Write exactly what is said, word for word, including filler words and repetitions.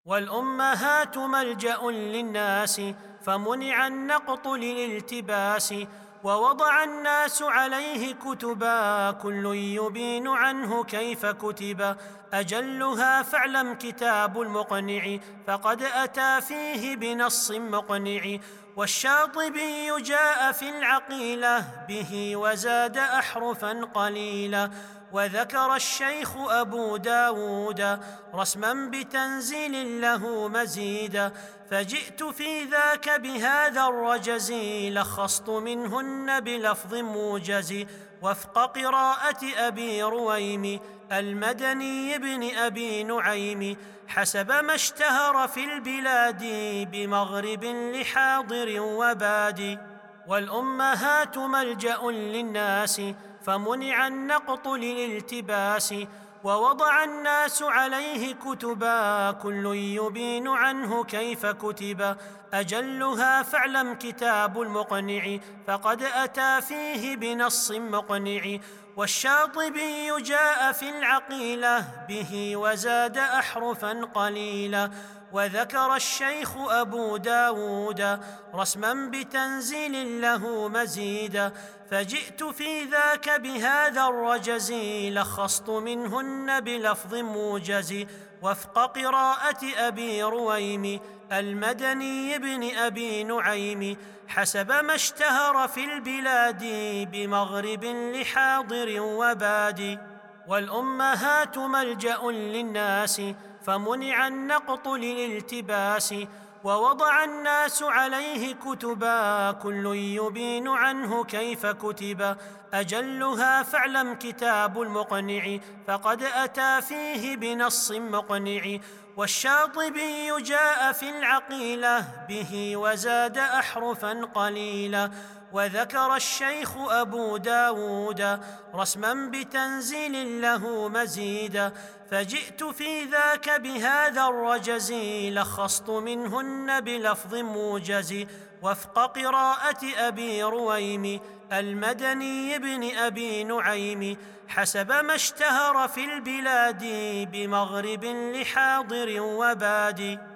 والأمهات ملجأ للناس، فمنع النقط للالتباس. ووضع الناس عليه كتبا، كل يبين عنه كيف كتبا. أجلها فاعلم كتاب المقنع، فقد أتى فيه بنص مقنع. والشاطبي جاء في العقيلة، به وزاد أحرفا قليلا. وذكر الشيخ أبو داود رسما بتنزيل له مزيدا. فجئت في ذاك بهذا الرجز، لخصت منهن بلفظ موجز. وفق قراءة أبي رويم المدني بن أبي نعيم، حسب ما اشتهر في البلاد، بمغرب لحاضر وباد. والأمهات ملجأ للناس، فمنع النقط للالتباس. ووضع الناس عليه كتبا، كل يبين عنه كيف كتبا. أجلها فاعلم كتاب المقنع، فقد أتى فيه بنص مقنع. والشاطبي جاء في العقيلة، به وزاد أحرفا قليلا. وذكر الشيخ أبو داود رسما بتنزيل له مزيدا. فجئت في ذاك بهذا الرجز، لخصت منهن بلفظ موجز. وفق قراءة أبي رويم المدني بن أبي نعيم، حسب ما اشتهر في البلاد، بمغرب لحاضر وباد. والأمهات ملجأ للناس، فمنع النقط للالتباس. ووضع الناس عليه كتبا، كل يبين عنه كيف كتبا. أجلها فاعلم كتاب المقنع، فقد أتى فيه بنص مقنع. والشاطبي جاء في العقيلة، به وزاد أحرفا قليلا. وذكر الشيخ أبو داود رسما بتنزيل له مزيدا. فجئت في ذاك بهذا الرجز، لخصت منهن بلفظ موجز. وفق قراءة أبي رويم المدني بن أبي نعيم، حسب ما اشتهر في البلاد، بمغرب لحاضر وباد.